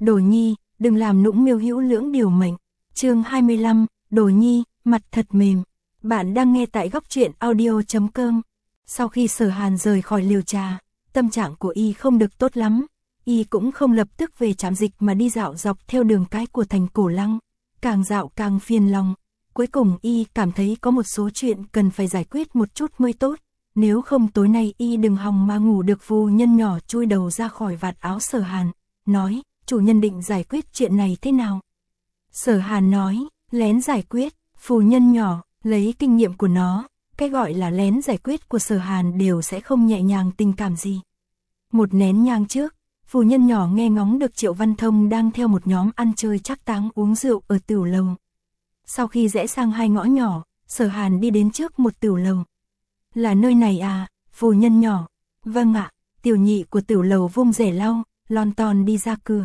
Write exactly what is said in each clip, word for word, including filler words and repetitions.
Đồ Nhi, đừng làm nũng miêu hữu lưỡng điều mệnh. Chương hai mươi lăm, Đồ Nhi, mặt thật mềm. Bạn đang nghe tại góc truyện audio chấm com. Sau khi Sở Hàn rời khỏi liều trà, tâm trạng của y không được tốt lắm. Y cũng không lập tức về trạm dịch mà đi dạo dọc theo đường cái của thành Cổ Lăng. Càng dạo càng phiền lòng. Cuối cùng y cảm thấy có một số chuyện cần phải giải quyết một chút mới tốt. Nếu không tối nay y đừng hòng mà ngủ được. Phu nhân nhỏ chui đầu ra khỏi vạt áo Sở Hàn, nói, chủ nhân định giải quyết chuyện này thế nào? Sở Hàn nói, lén giải quyết. Phu nhân nhỏ, lấy kinh nghiệm của nó, cái gọi là lén giải quyết của Sở Hàn đều sẽ không nhẹ nhàng tình cảm gì. Một nén nhang trước, phu nhân nhỏ nghe ngóng được Triệu Văn Thông đang theo một nhóm ăn chơi trác táng uống rượu ở tửu lầu. Sau khi rẽ sang hai ngõ nhỏ, Sở Hàn đi đến trước một tửu lầu. Là nơi này à, phu nhân nhỏ? Vâng ạ. Tiểu nhị của tửu lầu vung rẻ lau, lon ton đi ra cửa.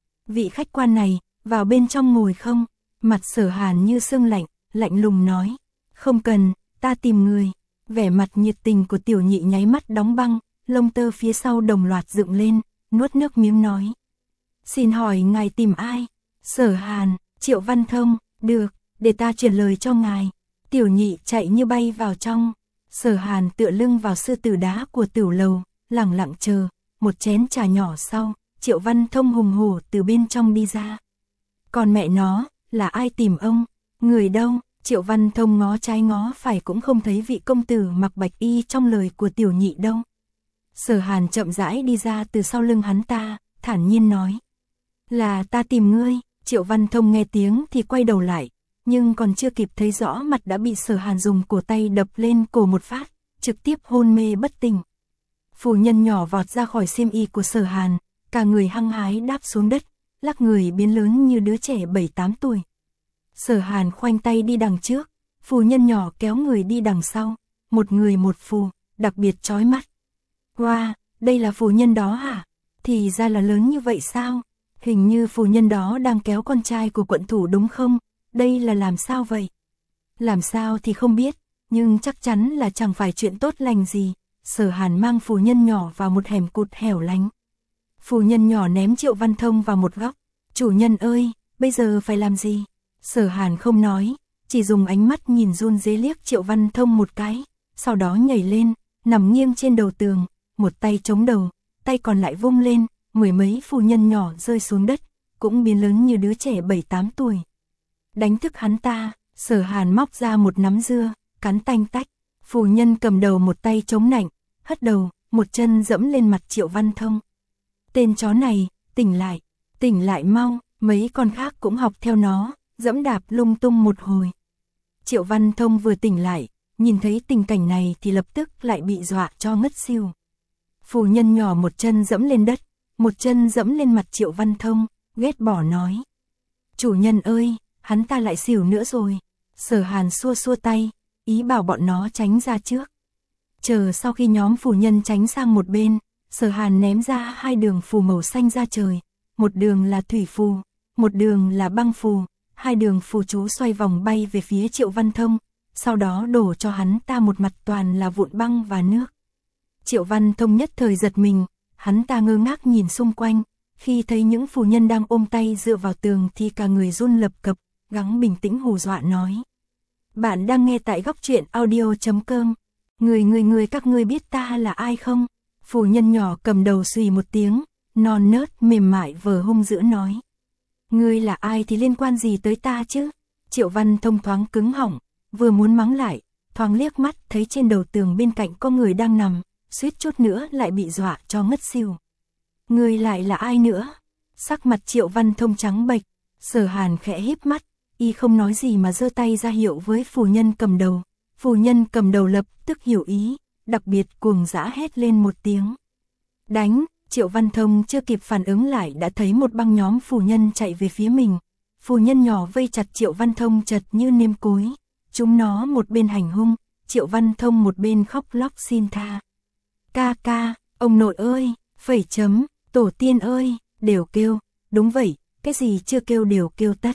Vị khách quan này, vào bên trong ngồi không? Mặt Sở Hàn như sương lạnh, lạnh lùng nói. Không cần, ta tìm người. Vẻ mặt nhiệt tình của tiểu nhị nháy mắt đóng băng, lông tơ phía sau đồng loạt dựng lên, nuốt nước miếng nói. Xin hỏi ngài tìm ai? Sở Hàn, Triệu Văn Thông, được, để ta chuyển lời cho ngài. Tiểu nhị chạy như bay vào trong. Sở Hàn tựa lưng vào sư tử đá của tửu lầu, lẳng lặng chờ. Một chén trà nhỏ sau, Triệu Văn Thông hùng hổ từ bên trong đi ra. Còn mẹ nó, là ai tìm ông? Người đâu? Triệu Văn Thông ngó trái ngó phải cũng không thấy vị công tử mặc bạch y trong lời của tiểu nhị đâu. Sở Hàn chậm rãi đi ra từ sau lưng hắn ta, thản nhiên nói. Là ta tìm ngươi. Triệu Văn Thông nghe tiếng thì quay đầu lại, nhưng còn chưa kịp thấy rõ mặt đã bị Sở Hàn dùng cổ tay đập lên cổ một phát, trực tiếp hôn mê bất tỉnh. Phu nhân nhỏ vọt ra khỏi xiêm y của Sở Hàn, cả người hăng hái đáp xuống đất, lắc người biến lớn như đứa trẻ bảy tám tuổi. Sở Hàn khoanh tay đi đằng trước, phu nhân nhỏ kéo người đi đằng sau, một người một phù, đặc biệt chói mắt. Wow, đây là phu nhân đó hả? Thì ra là lớn như vậy sao? Hình như phu nhân đó đang kéo con trai của quận thủ đúng không? Đây là làm sao vậy? Làm sao thì không biết, nhưng chắc chắn là chẳng phải chuyện tốt lành gì. Sở Hàn mang phu nhân nhỏ vào một hẻm cụt hẻo lánh. Phu nhân nhỏ ném Triệu Văn Thông vào một góc. Chủ nhân ơi, bây giờ phải làm gì? Sở Hàn không nói, chỉ dùng ánh mắt nhìn run rế liếc Triệu Văn Thông một cái, sau đó nhảy lên, nằm nghiêng trên đầu tường, một tay chống đầu, tay còn lại vung lên, mười mấy phu nhân nhỏ rơi xuống đất, cũng biến lớn như đứa trẻ bảy tám tuổi. Đánh thức hắn ta, Sở Hàn móc ra một nắm dưa, cắn tanh tách, phu nhân cầm đầu một tay chống nạnh, hất đầu, một chân dẫm lên mặt Triệu Văn Thông. Tên chó này, tỉnh lại, tỉnh lại mau. Mấy con khác cũng học theo nó, dẫm đạp lung tung một hồi. Triệu Văn Thông vừa tỉnh lại, nhìn thấy tình cảnh này thì lập tức lại bị dọa cho ngất xỉu. Phu nhân nhỏ một chân dẫm lên đất, một chân dẫm lên mặt Triệu Văn Thông, ghét bỏ nói. Chủ nhân ơi, hắn ta lại xỉu nữa rồi. Sở Hàn xua xua tay, ý bảo bọn nó tránh ra trước. Chờ sau khi nhóm phu nhân tránh sang một bên, Sở Hàn ném ra hai đường phù màu xanh ra trời. Một đường là thủy phù, một đường là băng phù, hai đường phù chú xoay vòng bay về phía Triệu Văn Thông, sau đó đổ cho hắn ta một mặt toàn là vụn băng và nước. Triệu Văn Thông nhất thời giật mình, hắn ta ngơ ngác nhìn xung quanh, khi thấy những phu nhân đang ôm tay dựa vào tường thì cả người run lập cập, gắng bình tĩnh hù dọa nói. Bạn đang nghe tại góc truyện audio chấm com. Người người người các ngươi biết ta là ai không? Phu nhân nhỏ cầm đầu xùy một tiếng, non nớt mềm mại vờ hung dữ nói. Ngươi là ai thì liên quan gì tới ta chứ? Triệu Văn Thông thoáng cứng họng, vừa muốn mắng lại, thoáng liếc mắt thấy trên đầu tường bên cạnh có người đang nằm, suýt chút nữa lại bị dọa cho ngất xỉu. Ngươi lại là ai nữa? Sắc mặt Triệu Văn Thông trắng bệch, Sở Hàn khẽ híp mắt, y không nói gì mà giơ tay ra hiệu với phu nhân cầm đầu. Phu nhân cầm đầu lập tức hiểu ý, đặc biệt cuồng dã hét lên một tiếng. Đánh! Triệu Văn Thông chưa kịp phản ứng lại đã thấy một băng nhóm phu nhân chạy về phía mình. Phu nhân nhỏ vây chặt Triệu Văn Thông chật như nêm cối. Chúng nó một bên hành hung, Triệu Văn Thông một bên khóc lóc xin tha. Ca ca, ông nội ơi, phẩy chấm, tổ tiên ơi, đều kêu. Đúng vậy, cái gì chưa kêu đều kêu tất.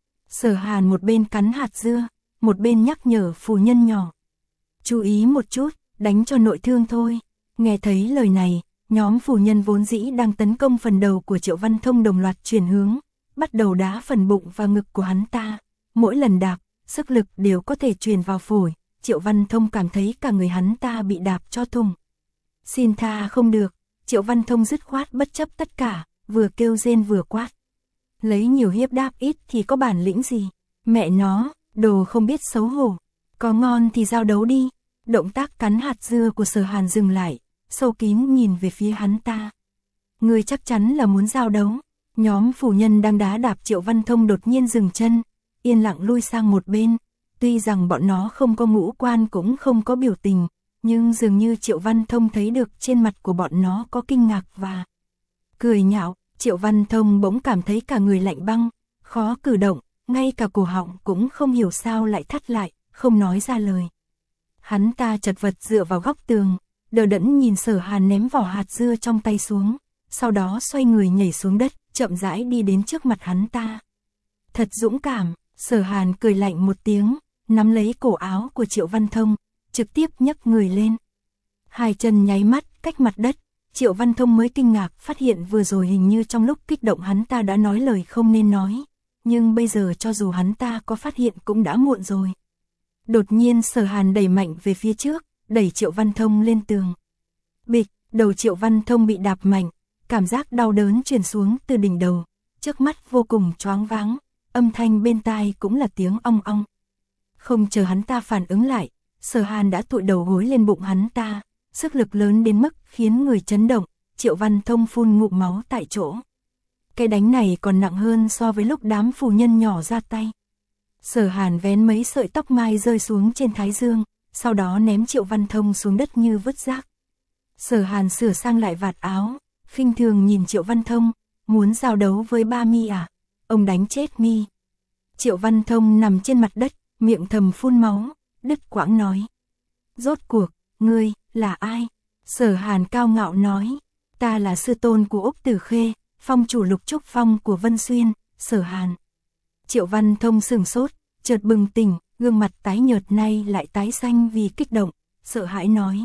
Sở Hàn một bên cắn hạt dưa, một bên nhắc nhở phu nhân nhỏ. Chú ý một chút, đánh cho nội thương thôi. Nghe thấy lời này, nhóm phu nhân vốn dĩ đang tấn công phần đầu của Triệu Văn Thông đồng loạt chuyển hướng, bắt đầu đá phần bụng và ngực của hắn ta. Mỗi lần đạp, sức lực đều có thể truyền vào phổi, Triệu Văn Thông cảm thấy cả người hắn ta bị đạp cho thùng. Xin tha không được, Triệu Văn Thông dứt khoát bất chấp tất cả, vừa kêu rên vừa quát. Lấy nhiều hiếp đáp ít thì có bản lĩnh gì? Mẹ nó, đồ không biết xấu hổ. Có ngon thì giao đấu đi. Động tác cắn hạt dưa của Sở Hàn dừng lại, sâu kín nhìn về phía hắn ta. Người chắc chắn là muốn giao đấu. Nhóm phu nhân đang đá đạp Triệu Văn Thông đột nhiên dừng chân, yên lặng lui sang một bên. Tuy rằng bọn nó không có ngũ quan cũng không có biểu tình, nhưng dường như Triệu Văn Thông thấy được trên mặt của bọn nó có kinh ngạc và cười nhạo. Triệu Văn Thông bỗng cảm thấy cả người lạnh băng, khó cử động, ngay cả cổ họng cũng không hiểu sao lại thắt lại, không nói ra lời. Hắn ta chật vật dựa vào góc tường, đờ đẫn nhìn Sở Hàn ném vỏ hạt dưa trong tay xuống, sau đó xoay người nhảy xuống đất, chậm rãi đi đến trước mặt hắn ta. Thật dũng cảm, Sở Hàn cười lạnh một tiếng, nắm lấy cổ áo của Triệu Văn Thông, trực tiếp nhấc người lên. Hai chân nháy mắt cách mặt đất, Triệu Văn Thông mới kinh ngạc phát hiện vừa rồi hình như trong lúc kích động hắn ta đã nói lời không nên nói, nhưng bây giờ cho dù hắn ta có phát hiện cũng đã muộn rồi. Đột nhiên Sở Hàn đẩy mạnh về phía trước, đẩy Triệu Văn Thông lên tường. Bịch, đầu Triệu Văn Thông bị đạp mạnh, cảm giác đau đớn truyền xuống từ đỉnh đầu, trước mắt vô cùng choáng váng, âm thanh bên tai cũng là tiếng ong ong. Không chờ hắn ta phản ứng lại, Sở Hàn đã tụi đầu gối lên bụng hắn ta, sức lực lớn đến mức khiến người chấn động, Triệu Văn Thông phun ngụm máu tại chỗ. Cái đánh này còn nặng hơn so với lúc đám phu nhân nhỏ ra tay. Sở Hàn vén mấy sợi tóc mai rơi xuống trên thái dương, sau đó ném Triệu Văn Thông xuống đất như vứt rác. Sở Hàn sửa sang lại vạt áo, khinh thường nhìn Triệu Văn Thông, muốn giao đấu với ba mi à? Ông đánh chết mi. Triệu Văn Thông nằm trên mặt đất, miệng thầm phun máu, đứt quãng nói. Rốt cuộc, ngươi, là ai? Sở Hàn cao ngạo nói, ta là sư tôn của Úc Tử Khê, phong chủ Lục Trúc Phong của Vân Xuyên, Sở Hàn. Triệu Văn Thông sửng sốt, chợt bừng tỉnh, gương mặt tái nhợt nay lại tái xanh vì kích động, sợ hãi nói.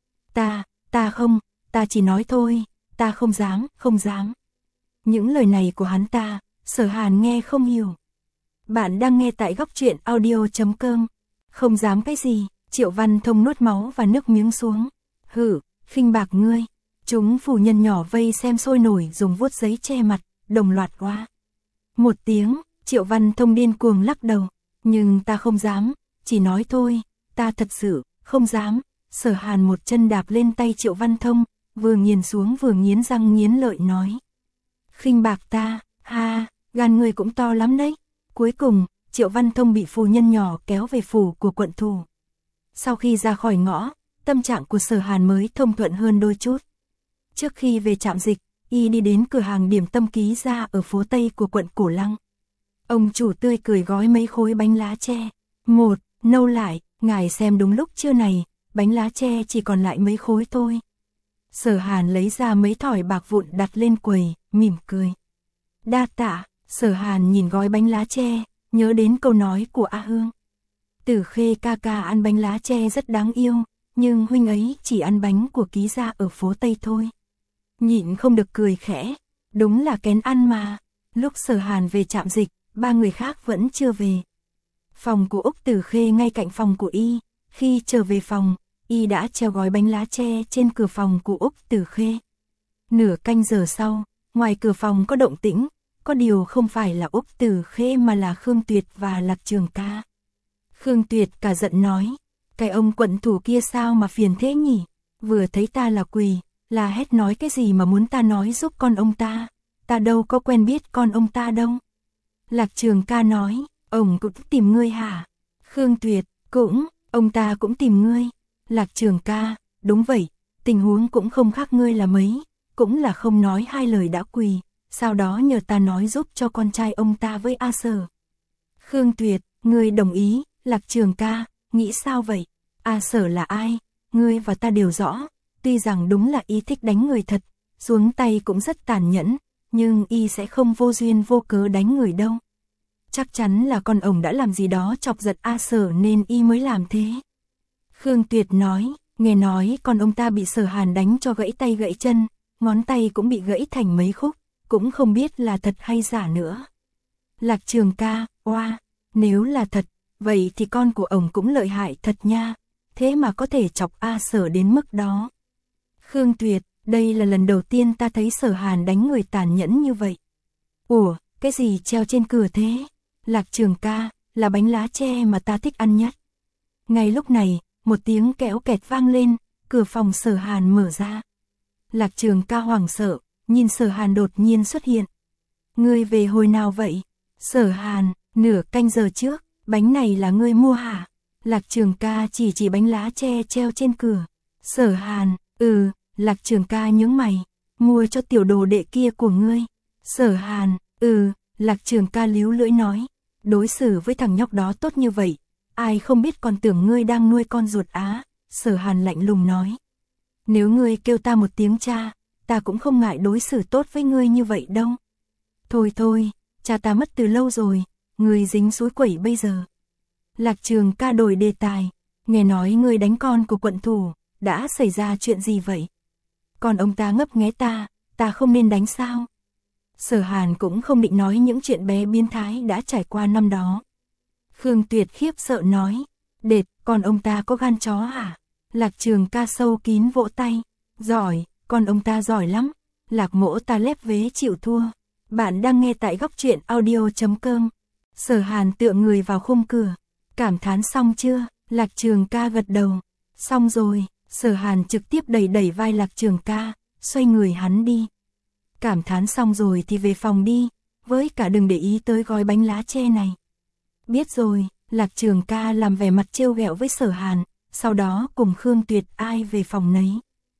Ta, ta không, ta chỉ nói thôi, ta không dám, không dám. Những lời này của hắn ta, Sở Hàn nghe không hiểu. Bạn đang nghe tại góc truyện audio chấm com. Không dám cái gì, Triệu Văn Thông nuốt máu và nước miếng xuống. Hử, khinh bạc ngươi. Chúng phu nhân nhỏ vây xem sôi nổi dùng vuốt giấy che mặt, đồng loạt quá. Một tiếng, Triệu Văn Thông điên cuồng lắc đầu. Nhưng ta không dám, chỉ nói thôi, ta thật sự, không dám. Sở Hàn một chân đạp lên tay Triệu Văn Thông, vừa nghiền xuống vừa nghiến răng nghiến lợi nói. Khinh bạc ta, ha, gan người cũng to lắm đấy. Cuối cùng, Triệu Văn Thông bị phu nhân nhỏ kéo về phủ của quận thủ. Sau khi ra khỏi ngõ, tâm trạng của Sở Hàn mới thông thuận hơn đôi chút. Trước khi về trạm dịch, y đi đến cửa hàng điểm tâm Ký Gia ở phố Tây của quận Cổ Lăng. Ông chủ tươi cười gói mấy khối bánh lá tre. Một, nâu lại, ngài xem đúng lúc trưa này, bánh lá tre chỉ còn lại mấy khối thôi. Sở Hàn lấy ra mấy thỏi bạc vụn đặt lên quầy, mỉm cười. Đa tạ, Sở Hàn nhìn gói bánh lá tre, nhớ đến câu nói của A Hương. Tử Khê ca ca ăn bánh lá tre rất đáng yêu, nhưng huynh ấy chỉ ăn bánh của Ký Gia ở phố Tây thôi. Nhịn không được cười khẽ, đúng là kén ăn mà. Lúc Sở Hàn về trạm dịch, ba người khác vẫn chưa về. Phòng của Úc Tử Khê ngay cạnh phòng của y, khi trở về phòng, y đã treo gói bánh lá tre trên cửa phòng của Úc Tử Khê. Nửa canh giờ sau, ngoài cửa phòng có động tĩnh, có điều không phải là Úc Tử Khê mà là Khương Tuyệt và Lạc Trường Ca. Khương Tuyệt cả giận nói, cái ông quận thủ kia sao mà phiền thế nhỉ, vừa thấy ta là quỳ, là hét nói cái gì mà muốn ta nói giúp con ông ta, ta đâu có quen biết con ông ta đâu. Lạc Trường Ca nói, ông cũng tìm ngươi hả? Khương Tuyệt, cũng, ông ta cũng tìm ngươi. Lạc Trường Ca, đúng vậy, tình huống cũng không khác ngươi là mấy, cũng là không nói hai lời đã quỳ, sau đó nhờ ta nói giúp cho con trai ông ta với A Sở. Khương Tuyệt, ngươi đồng ý. Lạc Trường Ca, nghĩ sao vậy? A Sở là ai? Ngươi và ta đều rõ, tuy rằng đúng là y thích đánh người thật, xuống tay cũng rất tàn nhẫn, nhưng y sẽ không vô duyên vô cớ đánh người đâu. Chắc chắn là con ổng đã làm gì đó chọc giận A Sở nên y mới làm thế. Khương Tuyệt nói, nghe nói con ông ta bị Sở Hàn đánh cho gãy tay gãy chân, ngón tay cũng bị gãy thành mấy khúc, cũng không biết là thật hay giả nữa. Lạc Trường ca, oa, nếu là thật, vậy thì con của ổng cũng lợi hại thật nha, thế mà có thể chọc A Sở đến mức đó. Khương Tuyệt, đây là lần đầu tiên ta thấy Sở Hàn đánh người tàn nhẫn như vậy. Ủa, cái gì treo trên cửa thế? Lạc Trường ca, là bánh lá tre mà ta thích ăn nhất. Ngay lúc này, một tiếng kéo kẹt vang lên, cửa phòng Sở Hàn mở ra. Lạc Trường ca hoảng sợ, nhìn Sở Hàn đột nhiên xuất hiện. Ngươi về hồi nào vậy? Sở Hàn, nửa canh giờ trước, bánh này là ngươi mua hả? Lạc Trường ca chỉ chỉ bánh lá tre treo trên cửa. Sở Hàn, ừ, Lạc Trường ca nhướng mày, mua cho tiểu đồ đệ kia của ngươi. Sở Hàn, ừ, Lạc Trường ca líu lưỡi nói, đối xử với thằng nhóc đó tốt như vậy, ai không biết còn tưởng ngươi đang nuôi con ruột á. Sở Hàn lạnh lùng nói, nếu ngươi kêu ta một tiếng cha, ta cũng không ngại đối xử tốt với ngươi như vậy đâu. Thôi thôi, cha ta mất từ lâu rồi, ngươi dính suối quẩy bây giờ. Lạc Trường ca đổi đề tài, nghe nói ngươi đánh con của quận thủ, đã xảy ra chuyện gì vậy? Còn ông ta ngấp nghé ta, ta không nên đánh sao? Sở Hàn cũng không định nói những chuyện bé biến thái đã trải qua năm đó. Khương Tuyệt khiếp sợ nói, đệt, còn ông ta có gan chó hả? Lạc Trường ca sâu kín vỗ tay, giỏi, con ông ta giỏi lắm. Lạc mỗ ta lép vế chịu thua. Bạn đang nghe tại góc truyện audio chấm com. Sở Hàn tựa người vào khung cửa, cảm thán xong chưa? Lạc Trường ca gật đầu, xong rồi. Sở Hàn trực tiếp đẩy đẩy vai Lạc Trường ca, xoay người hắn đi. Cảm thán xong rồi thì về phòng đi, với cả đừng để ý tới gói bánh lá tre này. Biết rồi. Lạc Trường ca làm vẻ mặt trêu ghẹo với Sở Hàn, sau đó cùng Khương Tuyệt ai về phòng nấy.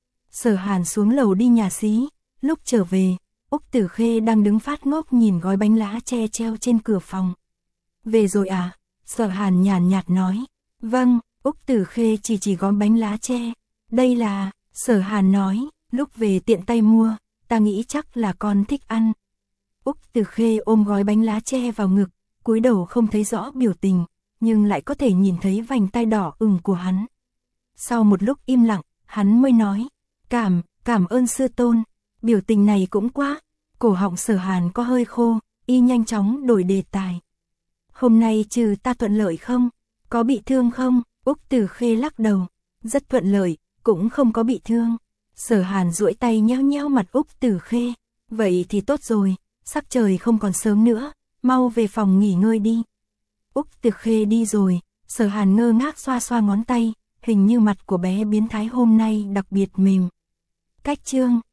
Sở Hàn xuống lầu đi nhà xí, lúc trở về, Úc Tử Khê đang đứng phát ngốc nhìn gói bánh lá tre treo trên cửa phòng. Về rồi à? Sở Hàn nhàn nhạt nói. Vâng. Úc Tử Khê chỉ chỉ gói bánh lá tre. Đây là, Sở Hàn nói, lúc về tiện tay mua, ta nghĩ chắc là con thích ăn. Úc Tử Khê ôm gói bánh lá tre vào ngực, cúi đầu không thấy rõ biểu tình, nhưng lại có thể nhìn thấy vành tai đỏ ửng của hắn. Sau một lúc im lặng, hắn mới nói, cảm, cảm ơn sư tôn. Biểu tình này cũng quá. Cổ họng Sở Hàn có hơi khô, y nhanh chóng đổi đề tài. Hôm nay trừ ta thuận lợi không? Có bị thương không? Úc Tử Khê lắc đầu, rất thuận lợi, cũng không có bị thương. Sở Hàn duỗi tay nhéo nhéo mặt Úc Tử Khê, vậy thì tốt rồi, sắc trời không còn sớm nữa, mau về phòng nghỉ ngơi đi. Úc Tử Khê đi rồi, Sở Hàn ngơ ngác xoa xoa ngón tay, hình như mặt của bé biến thái hôm nay đặc biệt mềm. Cách chương